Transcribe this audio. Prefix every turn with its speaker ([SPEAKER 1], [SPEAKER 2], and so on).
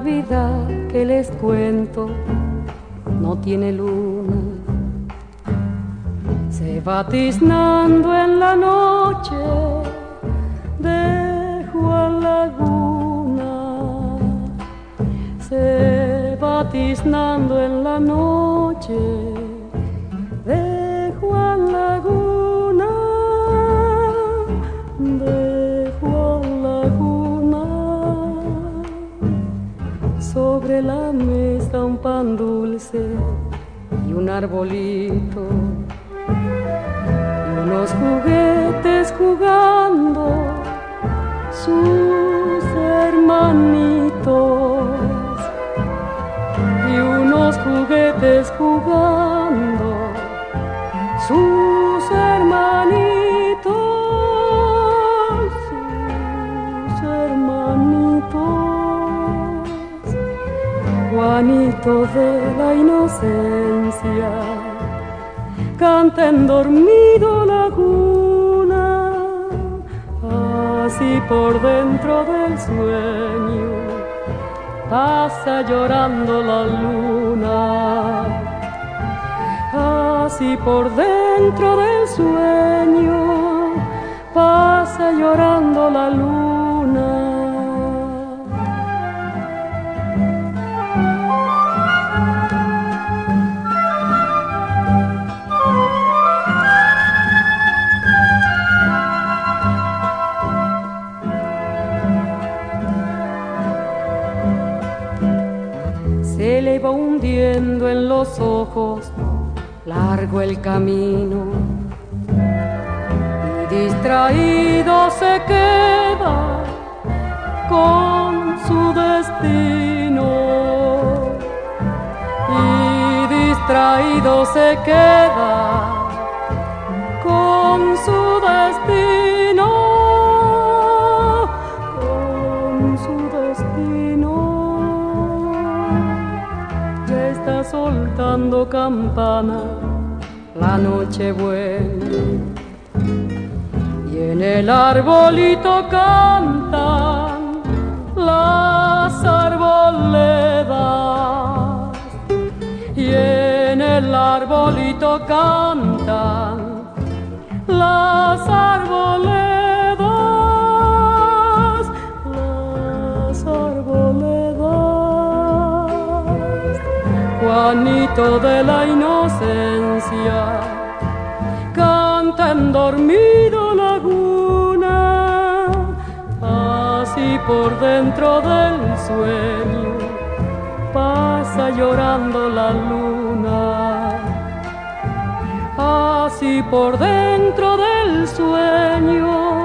[SPEAKER 1] Navidad que les cuento no tiene luna, se va tiznando en la noche de Juan Laguna, se va tiznando en la noche de Juan Laguna, de Juan Laguna. Sobre la mesa un pan dulce y un arbolito y unos juguetes jugando sus hermanitos, y unos juguetes jugando sus hermanitos, sus hermanitos. Juanito de la inocencia canta en dormido laguna, así por dentro del sueño pasa llorando la luna, así por dentro del sueño pasa llorando la luna. Se le va hundiendo en los ojos largo el camino y distraído se queda con su destino, y distraído se queda con su destino, con su destino. Ya está soltando campana la noche buena y en el arbolito cantan las arboledas, y en el arbolito cantan las arboledas, las arboledas. Juanito de la inocencia canta en dormido laguna, así por dentro del sueño pasa llorando la luna, así por dentro del sueño